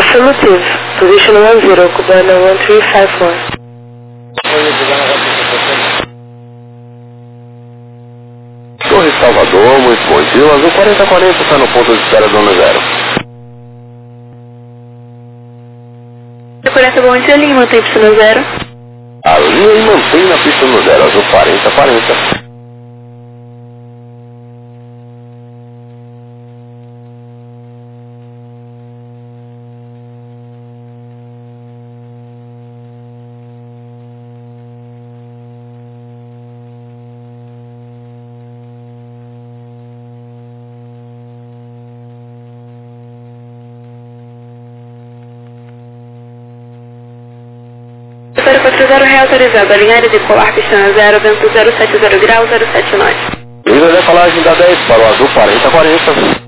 Affirmative. Position 10, Cubana 1354. Torre Salvador, muito bom dia. Azul 4040 está no ponto de espera Zona 0. 40, bom dia, Lima, tem pista no 0. A linha mantém na pista no 0, Azul 4040. Para 40 reautorizado, a linha aérea de Polar, pista no 0, vento 070 graus, 079. Linha de decolagem da 10 para o Azul 4040.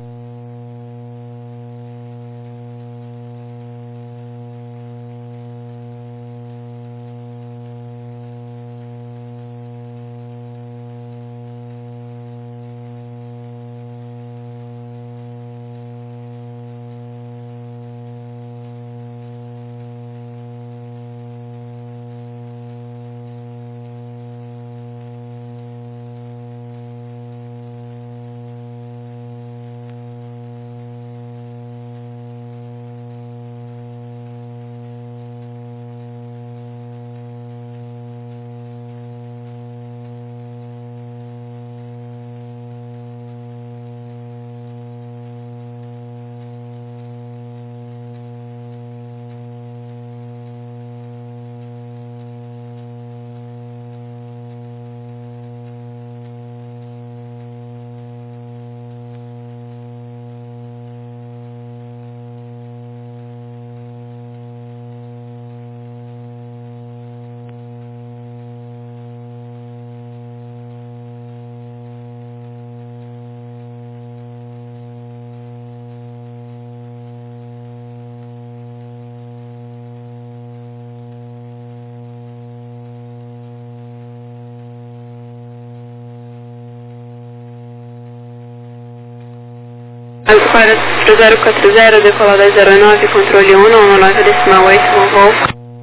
Azul 4040, decolada 09, controle 1, 19 decimal 8, bom voo.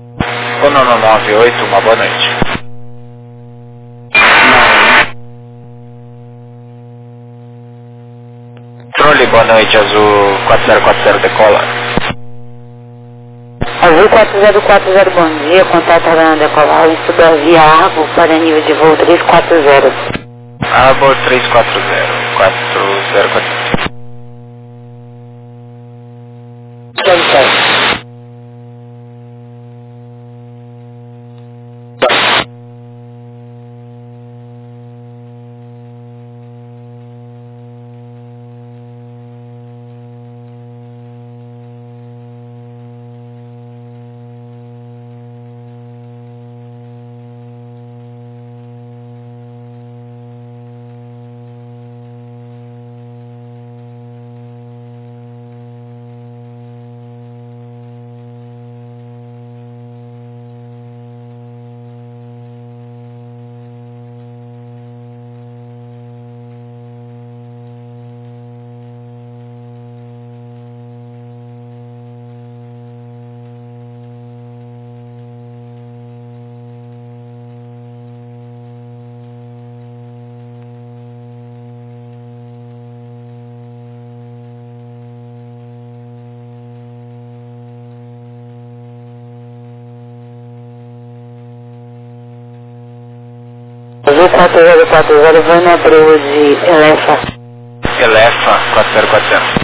1998, uma boa noite. Controle, boa noite, Azul 4040 decola. Azul 4040, bom dia, contato aguardando decolagem, suba via Argo para nível de voo 340. Argo 340, 4040. Azul 4040, vai na Abreu de Elefa. Elefa 4040.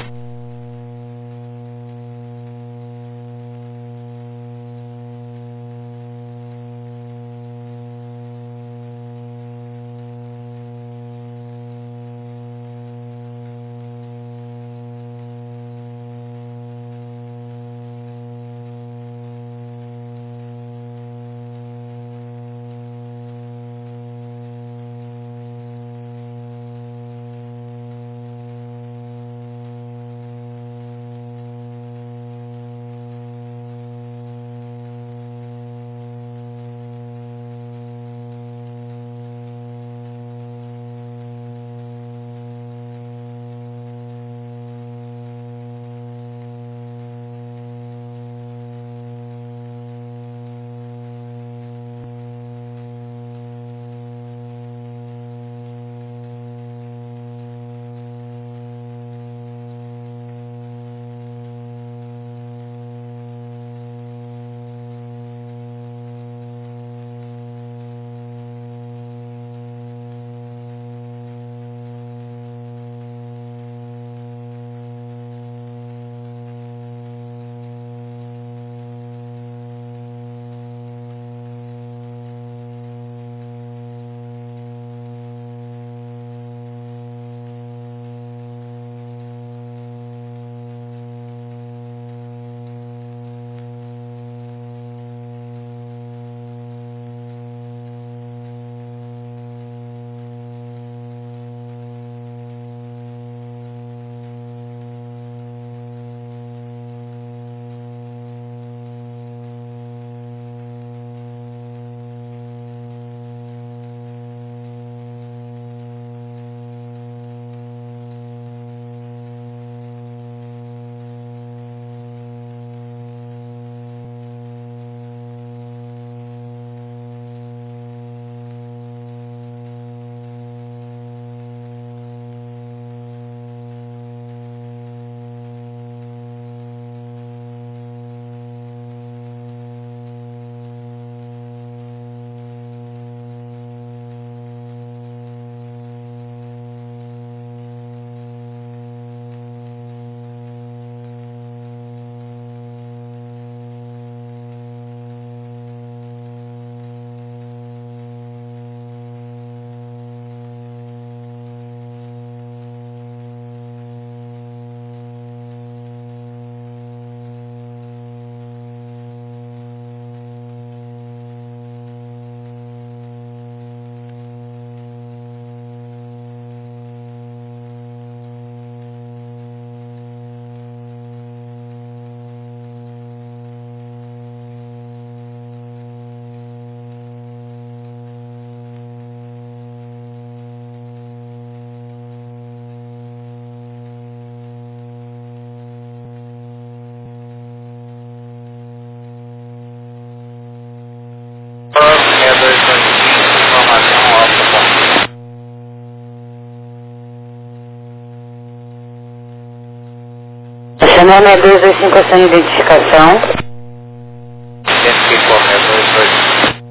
6225 a sua identificação. Identifiquei como, é 22.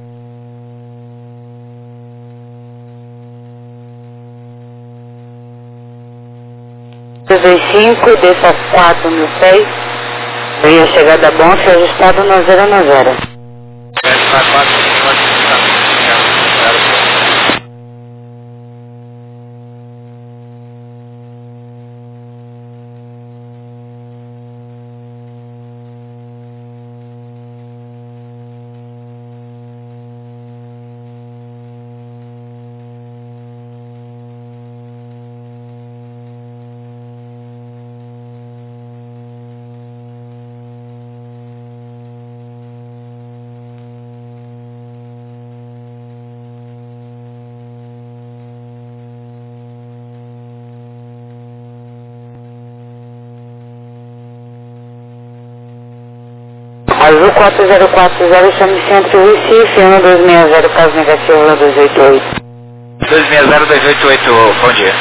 225, desça 4006. Veio a chegada bom, se ajustado no 090. Azul 4040, chame Centro Recife, 1260, caso negativo 288. 260288, bom dia.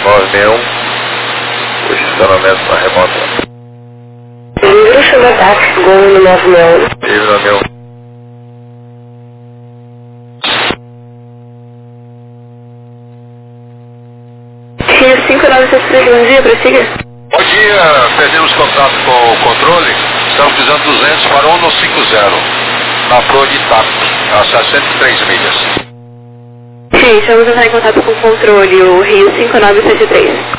961. Posicionamento na remota. Grupo do táxi, Gol no 961. Ele no meu. Rio 5973, bom dia, prossiga. Bom dia, perdemos contato com o controle. Estamos precisando 200 para 150. Na proa de Itaco, a 63 milhas. Sim, estamos entrando em contato com o controle, o Rio 5973.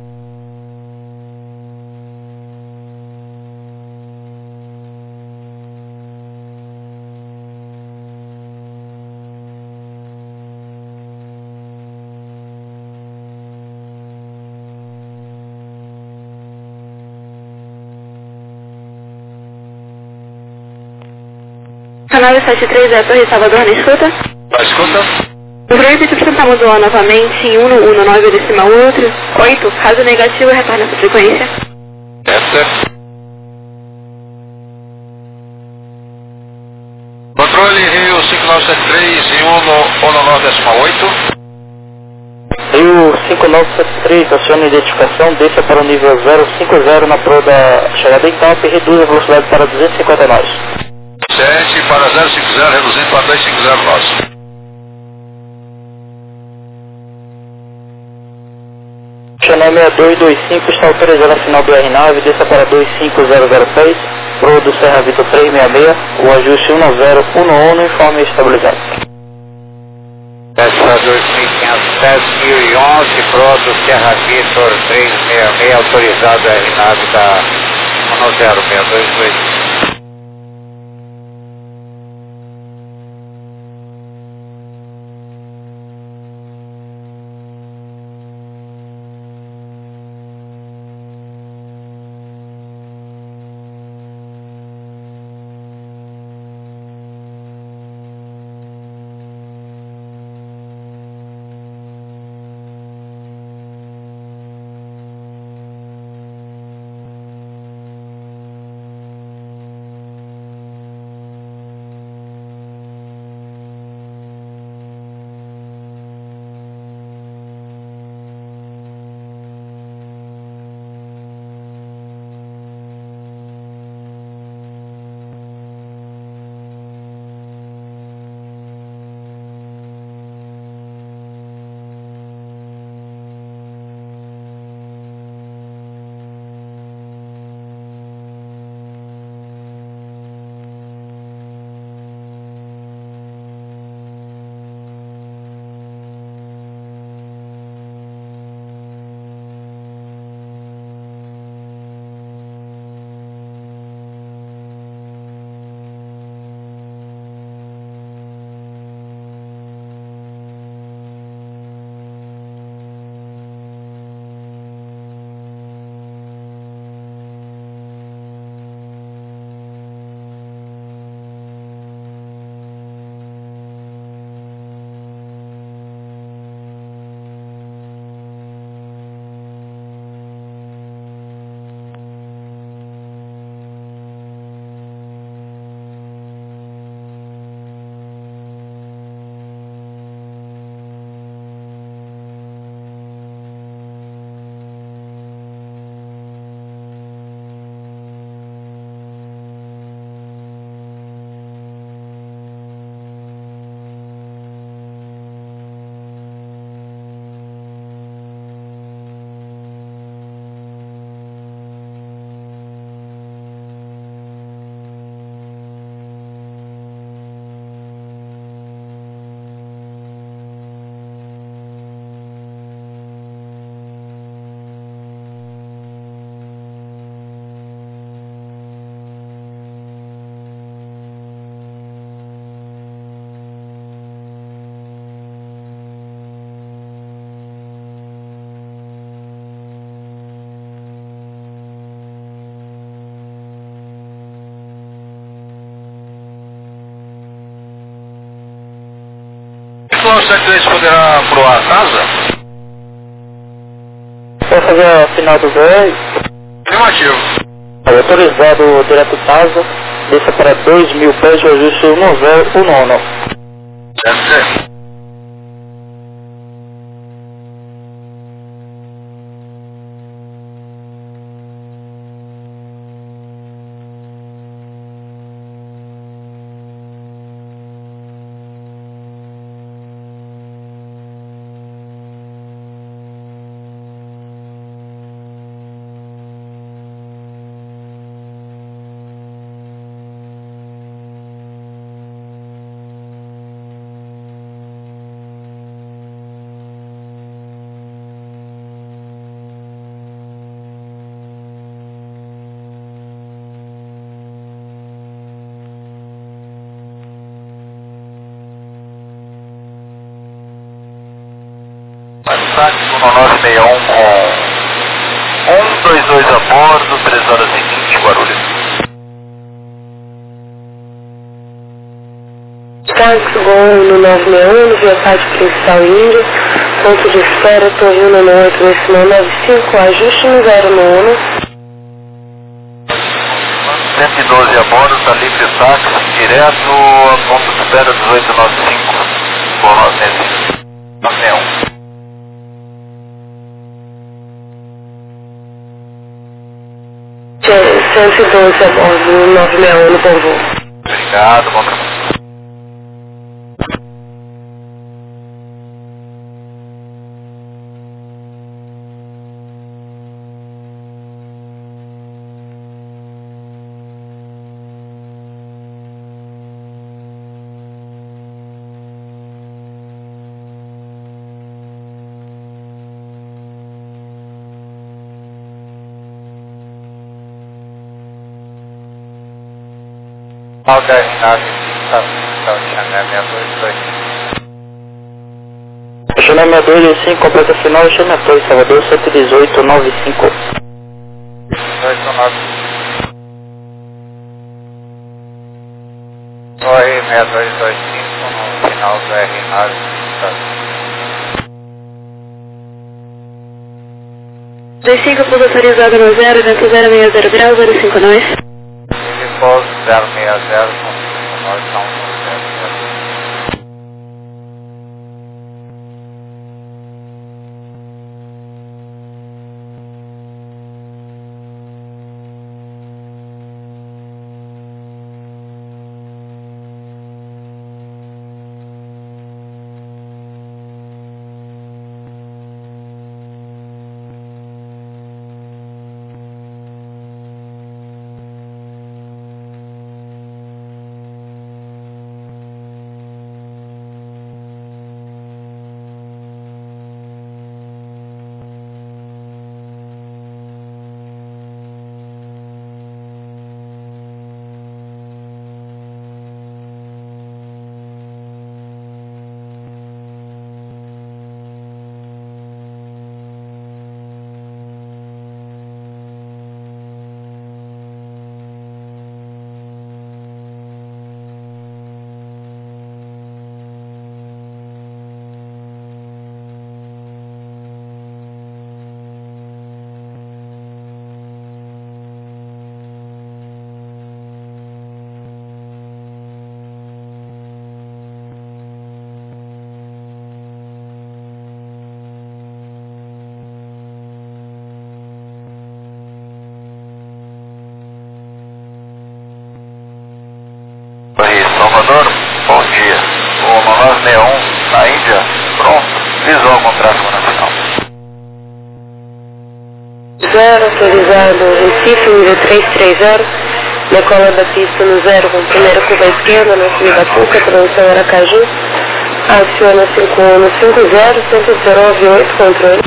Canal 73 é a Torre Salvador, na escuta? Na escuta? O programa que tentamos doar novamente em 119,8. Caso negativo, retorna essa frequência. Enter. Controle Rio 5973 em 119,8. Rio 5973, acione a identificação, desça para o nível 050 na proa da chegada em Itapo e reduz a velocidade para 250 nós. 7 para 050, reduzindo para 250 nós. Channel 6225 está autorizado a final BR-9, desça para 25006, proa do Serra Vitor 366, o ajuste 19011, informe estabilizado. Essa 2511, proa do Serra Vitor 366, autorizado a R9 da 10622. O 73 poderá proar a casa? Vai fazer a final do BR? Afirmativo. Autorizado direto TASA, desça para 2.000 pés, o ajuste 19011. Deve ser. táxi 1961 com 122 a bordo, 3h20, Guarulhos. Táxi Gol no 961, via parte principal Índia, ponto de espera, Torre 198, decimal 95, ajuste no 091. 112 a bordo, está livre táxi, direto a ponto de espera 1895, por 961. Tinha 112 a bordo no 961 no bom voo. Obrigado, bom trabalho. Alda R9, estação de Xané 622. Xané 622, completa final, Xané 2, Salvador 11895. 219. Torre 6225 no final do R9. Tá. 25 pouso autorizado no 0, vento 060 graus, 05 nós. Pouso 060 com 5 nós, são 060. Salvador, bom dia. O 961 na Índia, pronto, visual com tráfego nacional. 0, autorizado Recife, nível 330, decola da pista no 0 com primeira curva à esquerda, na subida Cuca, transição Aracaju, aciona 5150, 198, controle.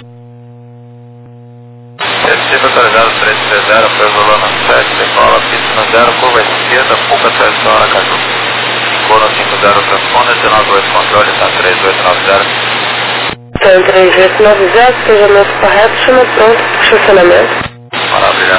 Recife autorizado 330, Pesolana 7, decola pista no 0, curva à esquerda, Cuca, transição Aracaju. Coro 50 transponder, 198 controle, está 3890. Então 3890, despejamento correto, chama pronto, estacionamento. Maravilha.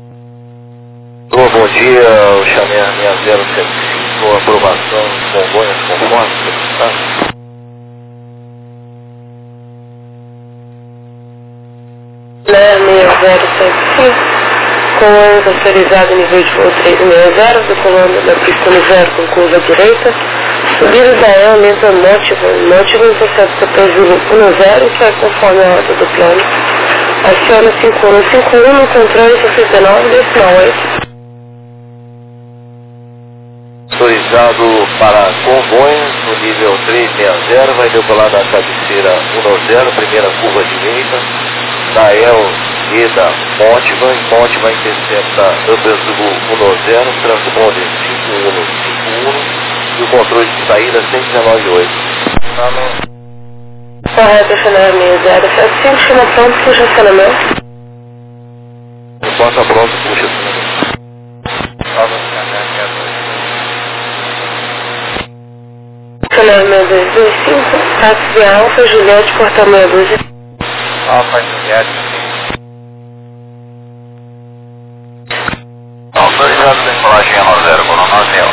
Bom dia, o Xané 6075, aprovação, Congonhas 6075, com ônibus autorizado nível de voo 360, decolando da pista no 0 com curva direita, subida da EL, lenta Nottingham 63,10, que é conforme a rota do plano. Aciona 5151 no controle 69,8. Autorizado para Congonhas, no nível 360, vai decolar da cabeceira 10, primeira curva direita, da EL e da Montman intercepta Upper Zulu 10, transponder 5151 e o controle de saída 119,8. Correto, final 6075, chama pronto, puxa acionamento. Resposta pronto, puxa acionamento. Final 6225, táxi Alfa, Juliette, portão meia dúzia. Alfa Juliette. Autorizado decolagem 10, com 90.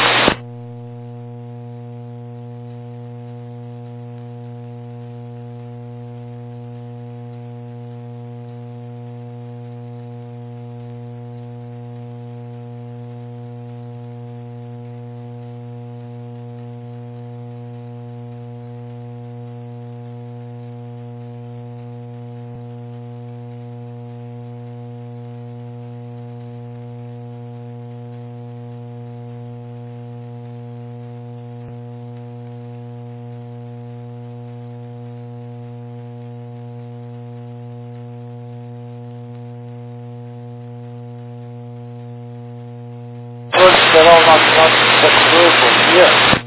Esperar o 9972, bom dia.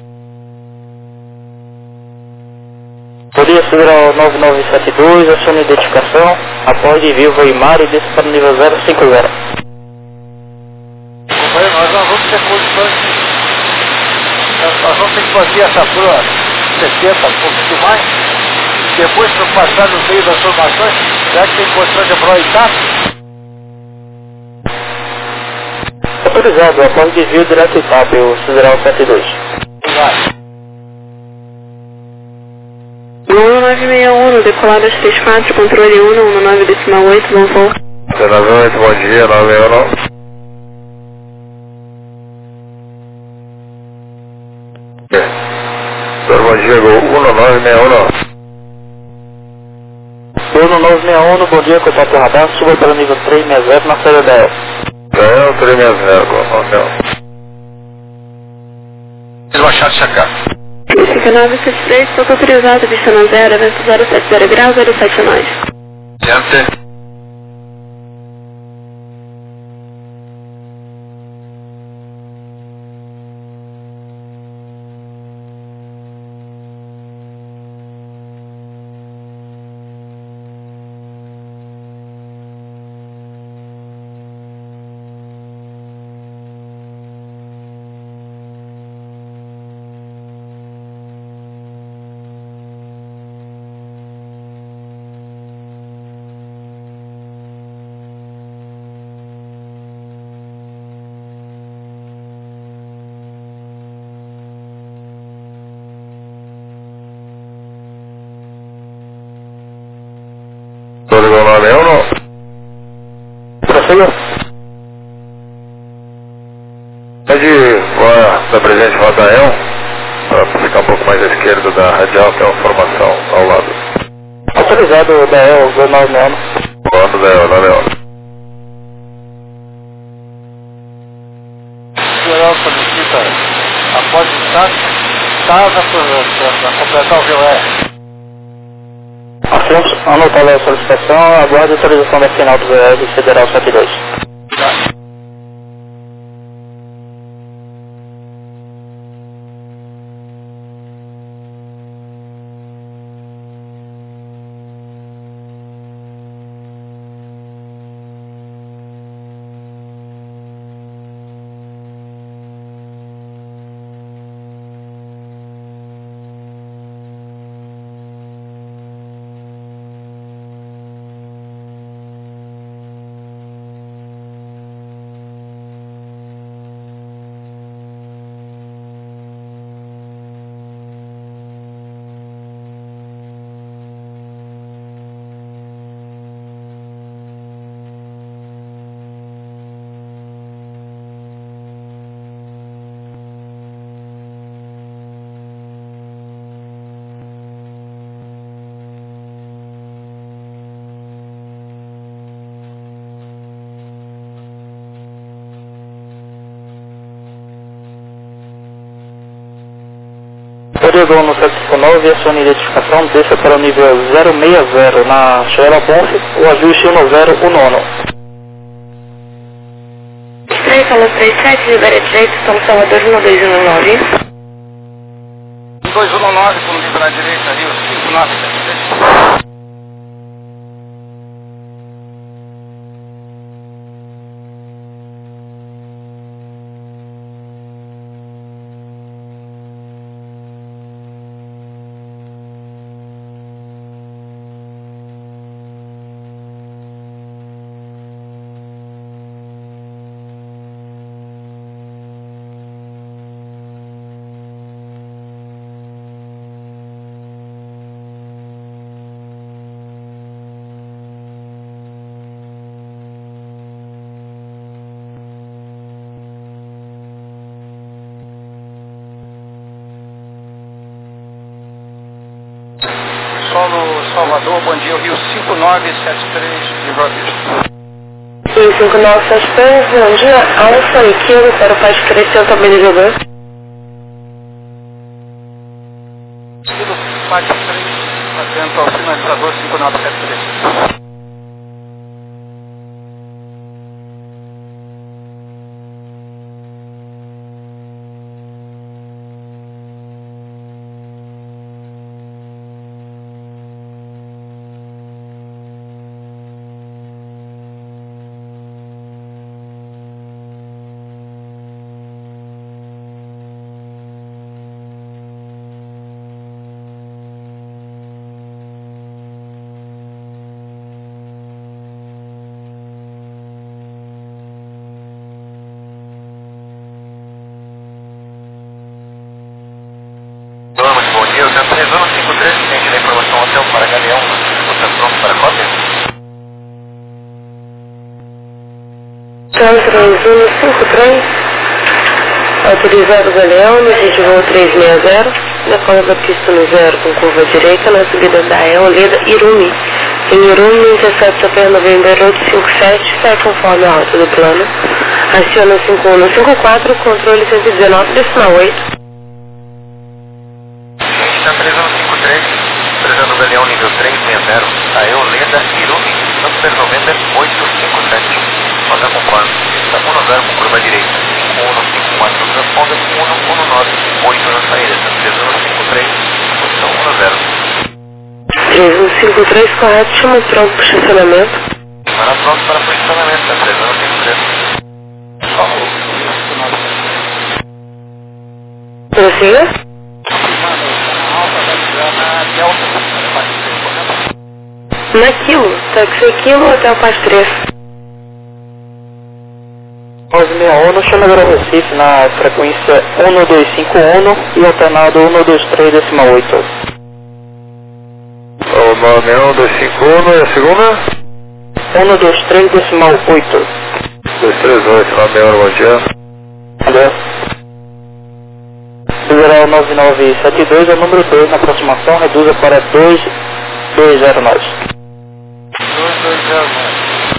Poderia subir ao 9972, acione a identificação, após desvio Voimar e desça para o nível 050. Companheiro, nós não vamos ter condições. Nós vamos ter que fazer essa prova 70, um pouquinho mais. Depois, para passar no meio das formações, já que tem condições de aproveitar. Autorizado, após desvio direto TAP, o Sideral 72. Vai. 1961, decolada 34, controle 119,8, bom voo. 98, bom dia, 91. Senhor, bom dia, Gol 1961. 1961, bom dia, contato radar, suba para o nível 360 na saída da EL. É, 360, com 90. Eles baixaram de checar. 5973, estou autorizado, vista no 0, vento 070 graus, 079. Gente. Tô ligando lá, eu não. Prossiga. Pode estar presente lá da EL, para ficar um pouco mais à esquerda da radial, tem uma formação ao lado. Autorizado da EL, 1961. Lado da EL, valeu. O geral solicita, após o status, casa para completar o VOR. Anotada a solicitação, aguarde a autorização da final do VL Federal 72. Oregon no 759, acione identificação, desça para o nível 060 na Chuveira Bonf, o ajuste 1019. 3, sala 37, libera direito, São Salvador 1219. 219 com liberar direita, Rio 5973. Solo Salvador, bom dia, Rio 5973 de Roberto. Rio 5973, bom dia, Alfa e Kilo para o Paz Crescer, estabilizador. Kilo Paz 3, atento ao sinalizador 5973. Muito bom dia, o 3153, tem da informação hotel para Galeão, você pronto para cópia? 3153, autorizado Galeão, no vídeo voo 360, decola da pista no 0 com curva direita, na subida da Eoleda Irumi. Em Irumi, 17 de Super Novembro 857, sai conforme a alta do plano. Aciona 5154, controle 119,8. 3153, prezando o Galeão nível 360, a Eoleda Irumi, Super Novembro 857. Nota conforme, está 10 com curva direita, 5154 responda, 1198 na saída, 3153, posição 10. 3153, correto, chama pronto para estacionamento. Para pronto para posicionamento, 3153. Prossiga. Na Quilo, táxi Quilo até o Paz 3. 961, chama agora Recife na frequência 1251 e alternado 123,8. O 91251 e a segunda? 123,8. 238, 91, bom dia. Valeu. Federal 9972 é o número 2 na aproximação, reduza para 2209. 2209.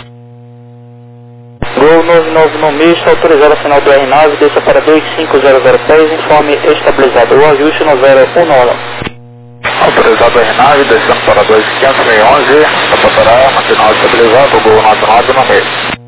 Gol 99 no misto, autorizado a sinal BR-9, desça para 25006, informe estabilizado. O ajuste no 019. Autorizado BR-9, descendo para 2511, apontará uma sinal estabilizado, Gol 99 no meio.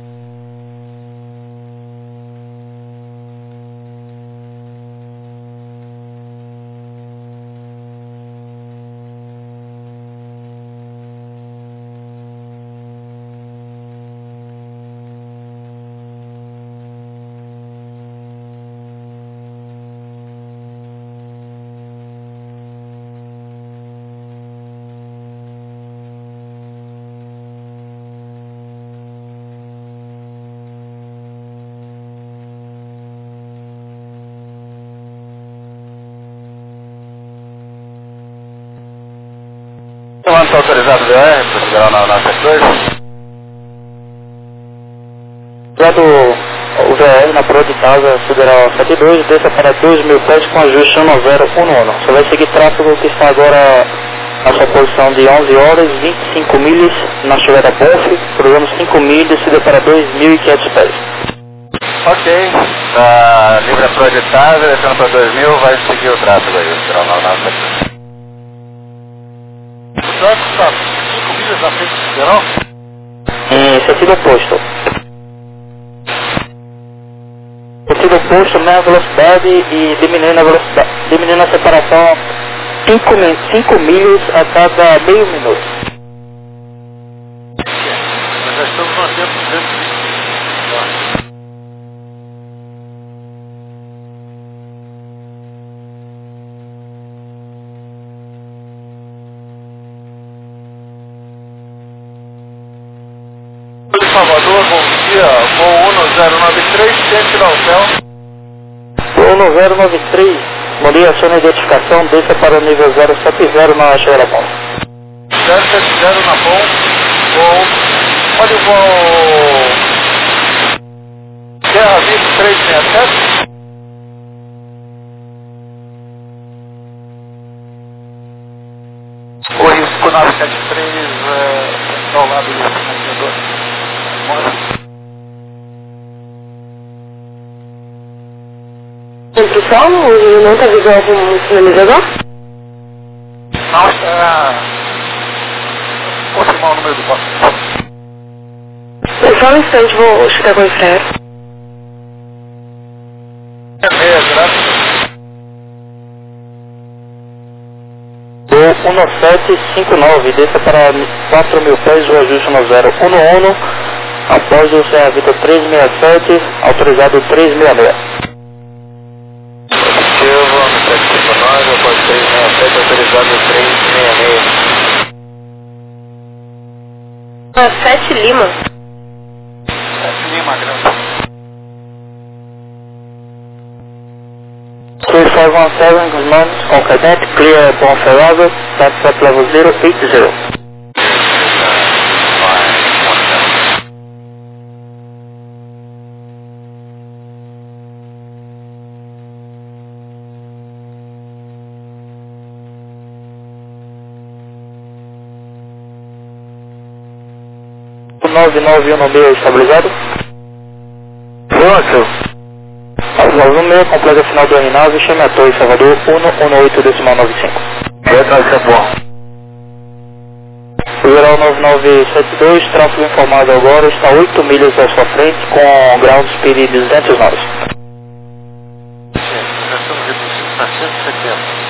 Está autorizado o VR para chegar na C2? Lado o VR na Pro de Casa Federal 72, desça para 2.000 pés com ajuste 1019. Você vai seguir tráfego que está agora na sua posição de 11 horas, 25 milhas na Chuveira Bonf, cruzando 5 milhas e descida para 2.500 pés. Ok. Tá livre a projetável, descendo para 2000, vai seguir o tráfego aí, o sinal na nossa. O tráfego está 5 milhas na frente do Sideral? Em sentido oposto. Sentido oposto, mesma velocidade e diminuindo a velocidade, diminuindo a separação 5 milhas a cada meio minuto. Nós já estamos mantendo 220. Salvador, bom dia, voo 1093, centro da hotel. Voo 1093, bom dia, aciona a identificação, desça para o nível 070 na Cheira Bom. 070 na bom, voo, olha o voo Terra Vivo 367. O risco 973 ao lado do sinalizador. Pessoal, o não está visual com o sinalizador? Não, está... confirmar o número do posto. Só um instante, vou chegar com o freio. Graças. Voo 1759, desça para 4.000 pés, o ajuste no 011, após o Serra Vitor 367, autorizado 366. Positivo, 759, após 367, autorizado 366. 7 Lima. 7 Lima, grande. 3517, good morning, on cadet, clear Bon Ferrado, that's level 080. O 9916 estabilizado? Pronto. Aviso 6, completa final do R9, chame a torre Salvador 118.95. Retração bom. Federal 9972, tráfego informado agora, está 8 milhas à sua frente, com ground speed de 200 nós. Já estamos reduzindo para 170.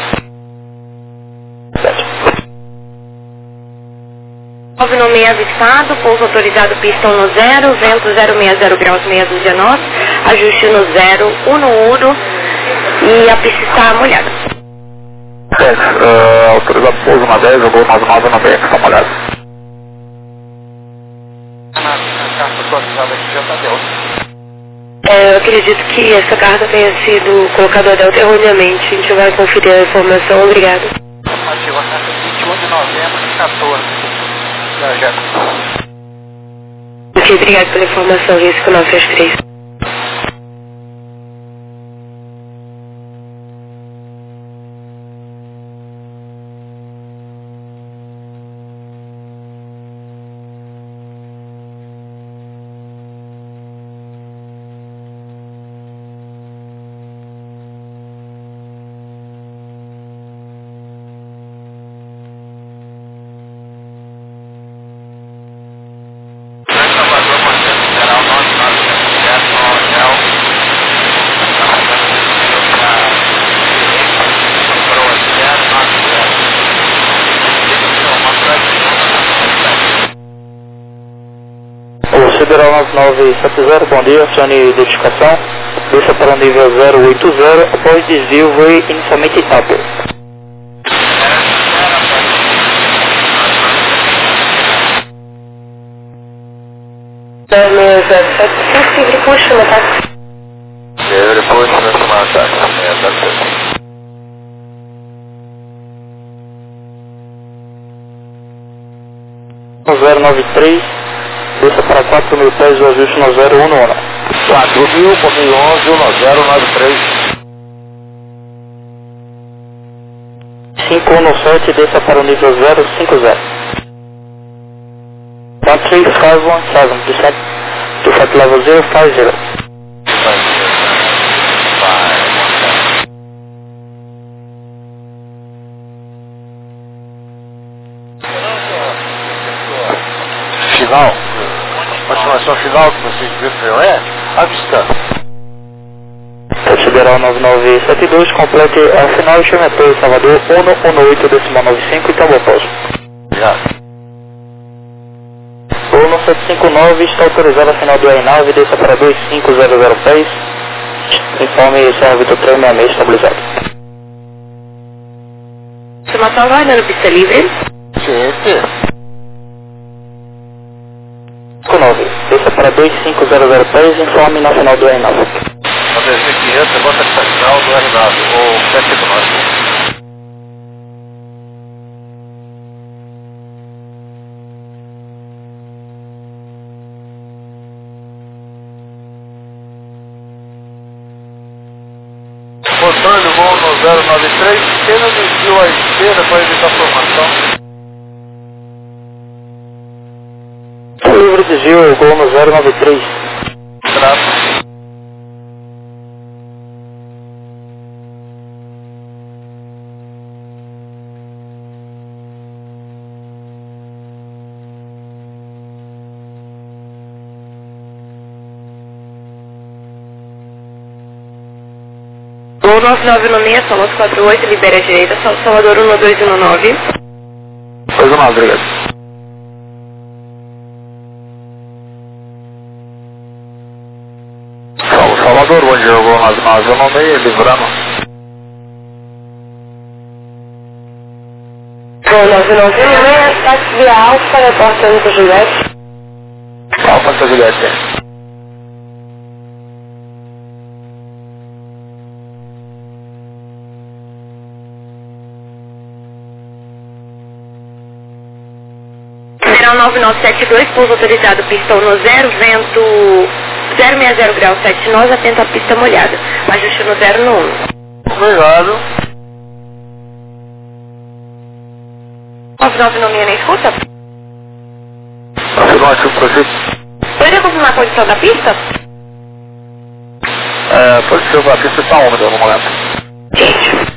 996 avistado, pouso autorizado pistão no 0, vento 060 graus 619, ajuste no 011 e a pista está molhada. Autorizado pouso na 10, eu vou 99 na 10, está molhado. A carta atualizada aqui já está delta. Eu acredito que essa carta tenha sido colocada a delta erroneamente. A gente vai conferir a informação. Obrigada. Afirmativa, carta 21 de novembro de 14. Já. Ok, obrigado pela informação. Risco 963. Salvador, Monteiro Federal 9977 no hotel. O Federal 9970, bom dia, acione identificação, desça para o nível 080, após desvio, voe inicialmente rápido. Sempre puxa no táxi. Ele foi na semana táxi. No 093, desça para 4.000 pés, o ajuste no 011. 4.000, 1093. 517, desça para o nível 050. 13517, descent to flight level 050. final, a estimação final que vocês viram é avistando. Federal 9972, complete a final Chemetor, Salvador 118,95 Itaboposo. Já. Voo 759 está autorizado a final do aeronave, desça para 2500 pés. Informe Serra Vitor 366 estabilizado. Estimação aguardando pista livre. Sim. 59, desça para 2500 pés, informe na final do aeronave. Quando eu sei 500, você bota essa final do R9, ou 759. Controle do voo no 093, tendo desvio à esquerda para evitar a formação. Livre desvio, gol no 093. Trato. Gol 9916, Solos 48, libera a direita, Salvador 1219. Pois não, obrigado. Salvador, onde jogou nas 996, livrando. Gol 9916, táxi via Alfa, aeroporto Santa Juliette. Alfa Santa Juliette. Federal 9972, pouso autorizado, pistão no 0, vento 060 grau 7 nós, atento à pista molhada. Ajuste no 0 no 1. Obrigado. 9996 na escuta? Afirmativo, processo. Poderia confirmar a condição da pista? Pode ser, a pista está úmida no momento. Gente.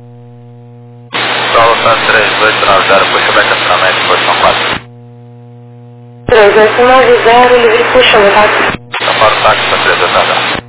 Solo 3290, puxa back acionamento, posição 4. 3890, livre puxa, meu táxi. Para o táxi, para 380.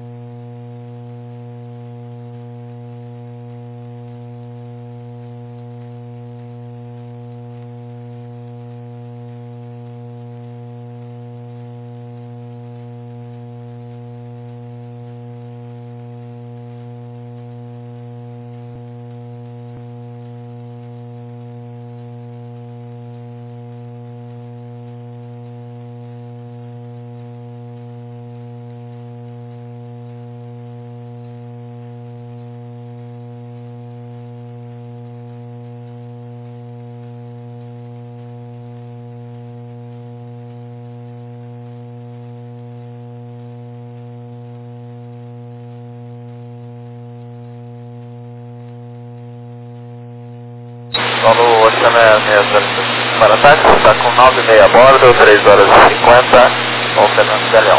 Solo 860 para táxi, está com 9,5 a bordo, 3 horas e 50, com Fernando Galeão.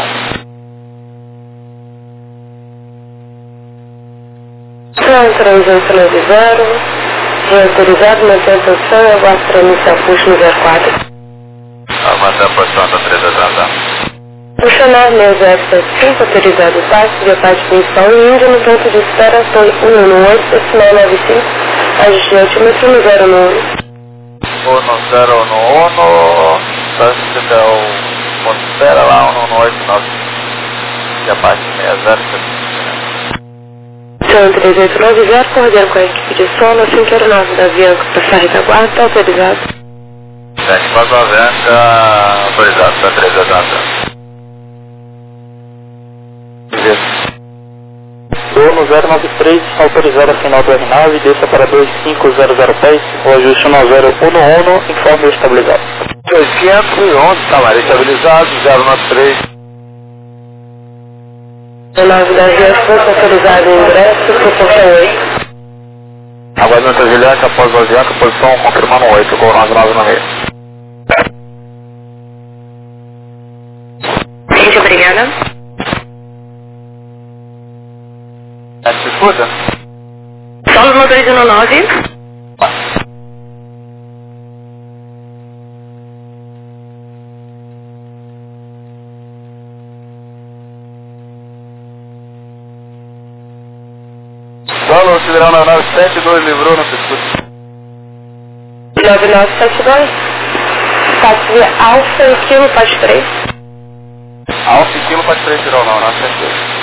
São 3890, reautorizado, mantém a posição, aguardo para iniciar puxo no 04. Mantém a posição da 380. Funcionário 6075, autorizado o táxi, via parte principal e índio no ponto de espera, foi 118, decimal 95, ajuste de altímetro no 0 no 1. Ou no 0 no 1, se tiver o ponto de espera lá, 189, e a parte 60. São 3890, correndo com a equipe de solo, assim que era 9 da Avianca, passar retaguarda, está autorizado. Gente, faz uma Avianca, autorizado, para 380. Voo no 093, autorizado a final do aeronave, desça para 2500 pés, o ajuste no 011, informe estabilizado. 2511, camarim estabilizado, 093. 9 da Avianca, foi autorizado em ingresso, proporção 8. Aguardando a Juliette, após o Avianca, posição confirmando 8, gol 9996. Gente, obrigada. Se escuta? Solo no 219. 9972 livrou, não se escuta. 9972. Táxi Alfa e Kilo, pode 3. Alfa e Kilo pode 3, tirou não, 972.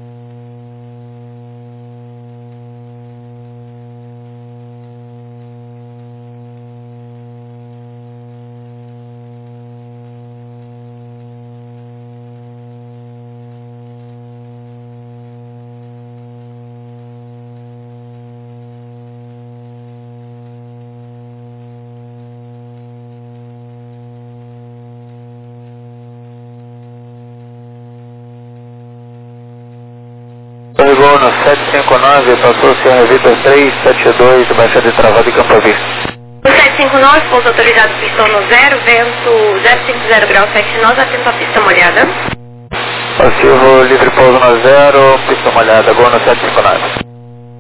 Chegou no 759, passou Sierra Vitor 372, baixada de travada e Campo Vista. 759, pouso autorizado, pistão no 0, vento 050 graus 7 nós, atento à pista molhada. Passivo livre pouso no 0, pista molhada, gol no 759.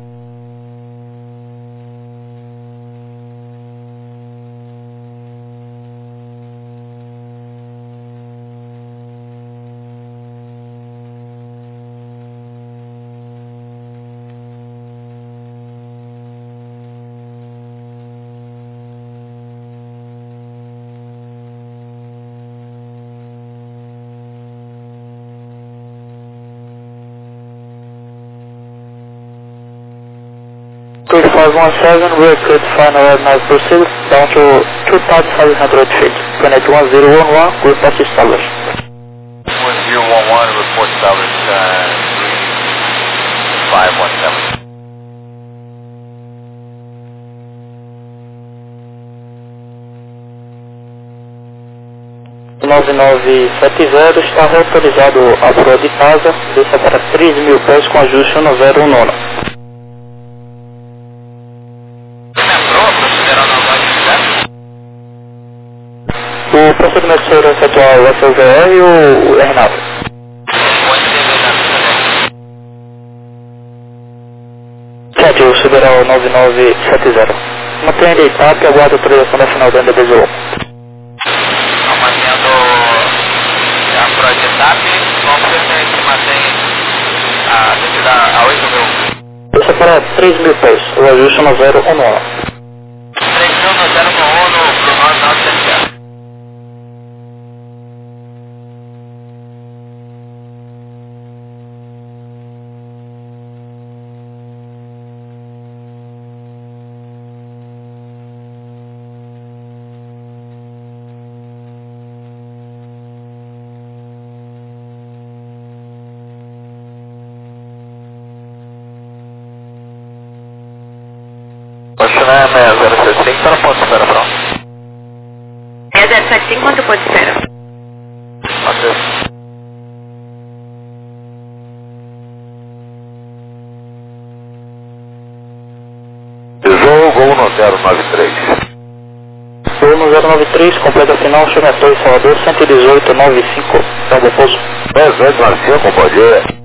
Cruise 517, we're cleared to final airline proceed down to 2,500 feet. Connect 1011, group pass established. 1011, report established, 3517. 9970 está autorizado a proa de casa, desça para 3.000 pés com ajuste 1019. O procedimento de segurança atual é o VE e o Renato. Certo, o Sideral 9970. Mantenha deitado e aguarda a autorização da final da NDBZO. Mantendo a proa de TAP, confirme que mantém a descida a 8.000. Desça para 3.000 pés, o ajuste 1019. 3.000 no 0 no 1 pro 9970. Continuar 6075, tá no ponto de espera, pronto. 6075, quanto pode espera? Ok. Pisou, gol no 093. Gol no 093, completa final, chama Torre Salvador, 11895, São Pouso. 1895, bom dia.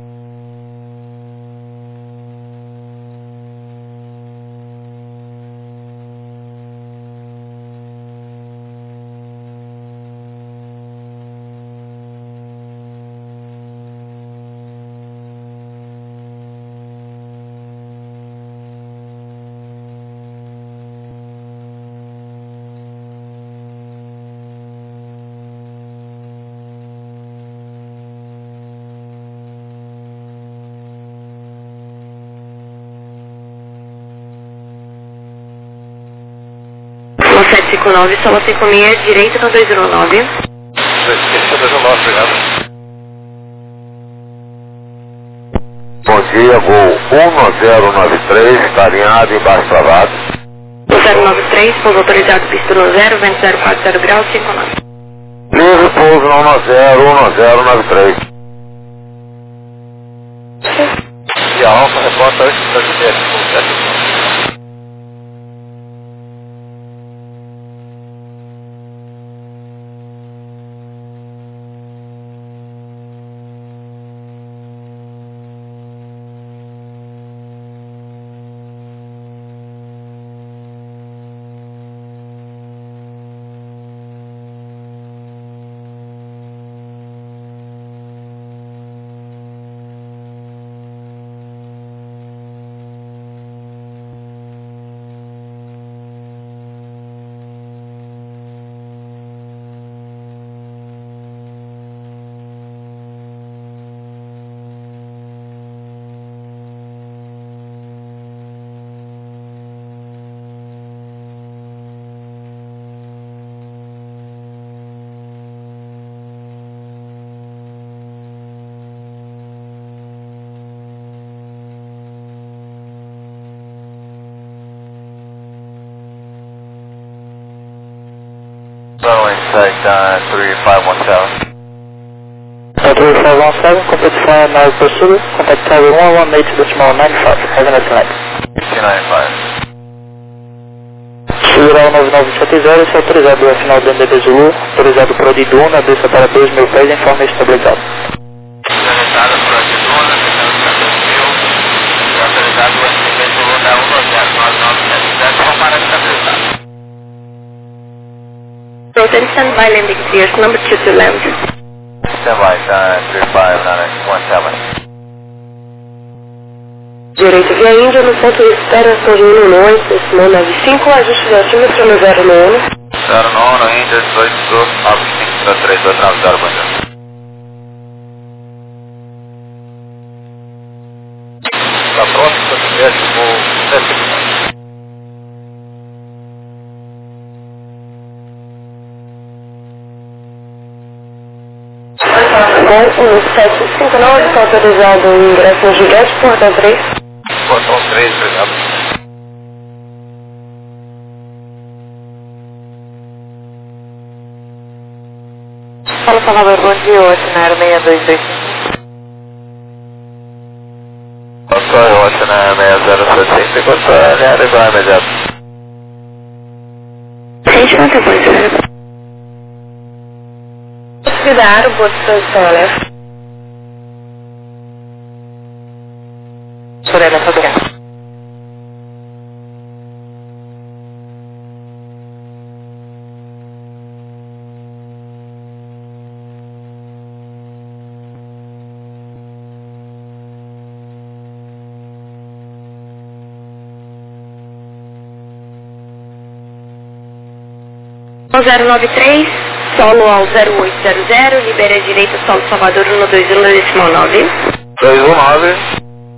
No 759, solo 56, direita no 209. Esqueci do nosso, obrigado. Bom dia, gol 1093, está alinhado embaixo travado. No 093, pouso autorizado, pista no 0, vento 040 graus 59. Livre pouso no 1093. E a Alfa reporta 837. Contact 3517. 3517, complete flight now pursuit, contact tower 118.95, have a nice night. 295. Federal 9970, esse é autorizado a final do NDB Zulu, autorizado por Odiduna, desça para 2.000 pés em forma estabilizada. Autorizado por Odiduna, descendo para 2.000, e autorizado o NDB Zulu da 1209977, vão para estabilizado. Rosen standby landing clears, number 2 to land. Standby 3517. Direito via Índia, no ponto de espera, Sorrindo Nois, decimal 95, ajuste de altímetro no 09. 09, Índia 18 Sul, 953290, bom dia. Tá próximo da Sudeste, vou 7 segundos. Bom, 1759, está autorizado o ingresso no Gigante, portão 3. Portão 3, obrigado. Fala, Salvador, bom dia, hoje na 6225. Passou, eu acho na 6075, passou a linha de igual imediato. 190 points, Cuidado, boa disposição, left. Sorella, tá bem. O 093, solo ao 0800, libera a direita, solo Salvador 121, decimal 9. 219.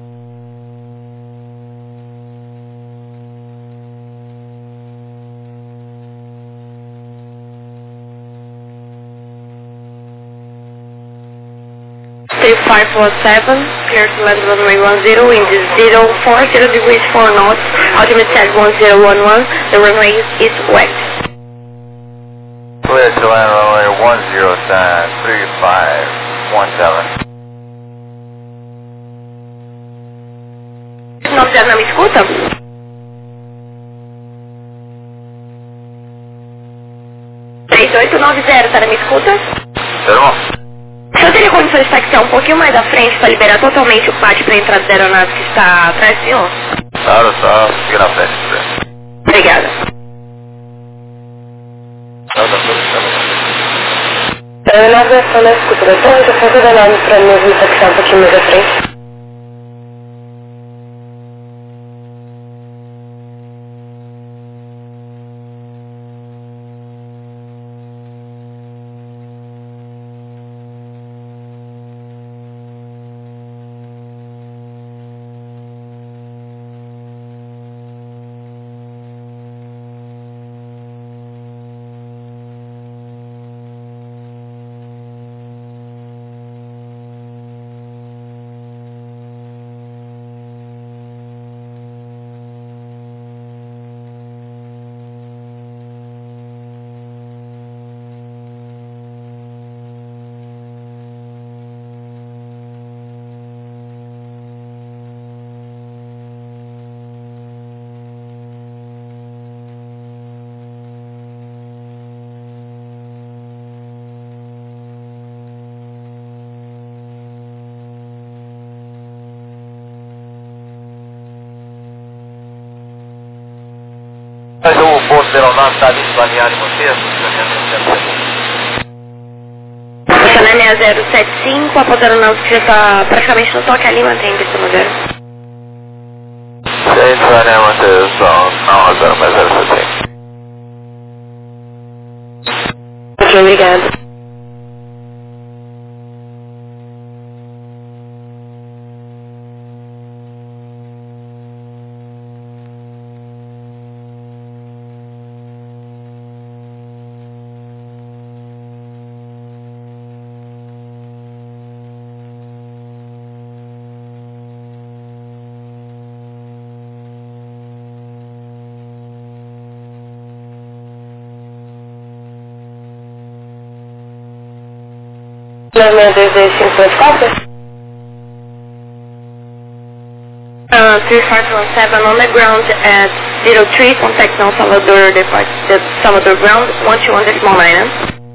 State 517, clear to land runway 10, wind is 040 degrees 4 knots, ultimate tag 1011, the runway is wet. Clear to land runway 10, 3517. 90 não me escuta? (3890), tá, me escuta? Irmão? O senhor teria condições de taxiar um pouquinho mais à frente para liberar totalmente o pátio para a entrada da aeronave que está atrás do senhor? Claro, só seguir na frente. Obrigada. Na versão da escuta, depois eu faço o alarme para me taxiar um pouquinho mais à frente. Mas o posto da aeronave está ali planeado em você? Estacionar 6075, a porta da aeronave já está praticamente no toque ali, mantém esse modelo. Sim, planeia manutenção, não razão, mas 075. Ok, obrigada. 96225 3517 on the ground at 03, contact São Salvador, depart the Salvador ground, 121.9.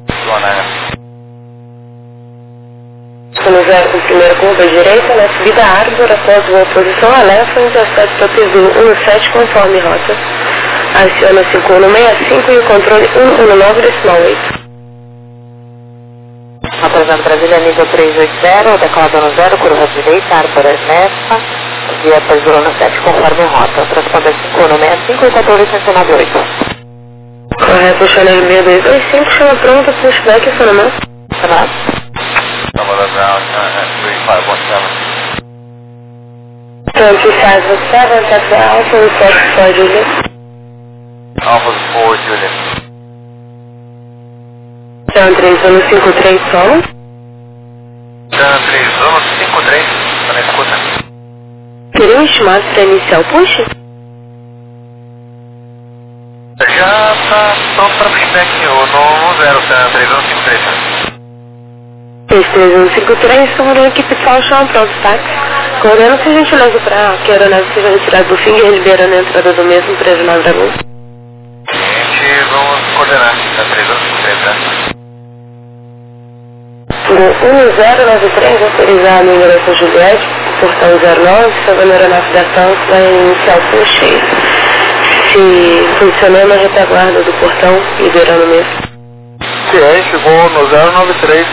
No 0 com primeira curva direita, na subida à árvore, após uma oposição a Elephant, aspecto Topizu 17 conforme rota. Aciona 5165 e o controle 119.8. Apresando Brasília, nível 380, decolador no 0, curva direita, árvore nessa, via Pazurona 7, conforme rota. Transponder 5165 e controle 198. Correto, Chanel 6225, chama pronta, pushback e acionamento. Chamado. Salvador ground, 3517. 2517, that's Alpha, report for Juliet. Alpha 4, Juliet. 3153 solo. 3153, tá na escuta. Teria um estimado para iniciar o push? Já tá pronto para pushback, no 0, 3153. 3153, somando a equipe Sol chama pronto, tá? Coordena-se a gentileza para que a aeronave seja retirada do fim e liberando a entrada do mesmo para a nave Dragão. Gente, vamos coordenar, tá 3153, tá? Gol 1093, autorizado em direção Juliette, portão 09, salvando a aeronave da TAM, vai iniciar o push cheio. Se funcionando a retaguarda do portão, liberando o mesmo. Ciente, vou no 093.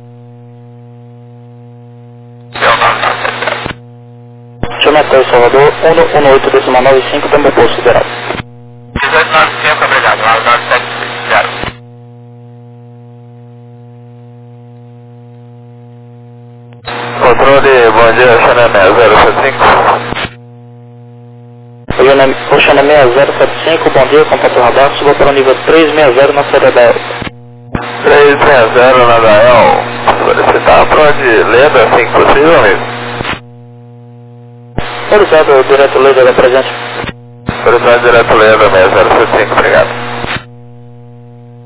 Natal, Salvador, 118.95, também posto federal. 1895, obrigado, 970. Controle, bom dia, Xanamé 075. Xanamé 075, bom dia, contato radar, suba para o nível 360 na saída da EL. 360 na Dael, solicitar para onde lembra assim que possível, amigo? Autorizado direto Leda da presença. Autorizado direto Leda, 075.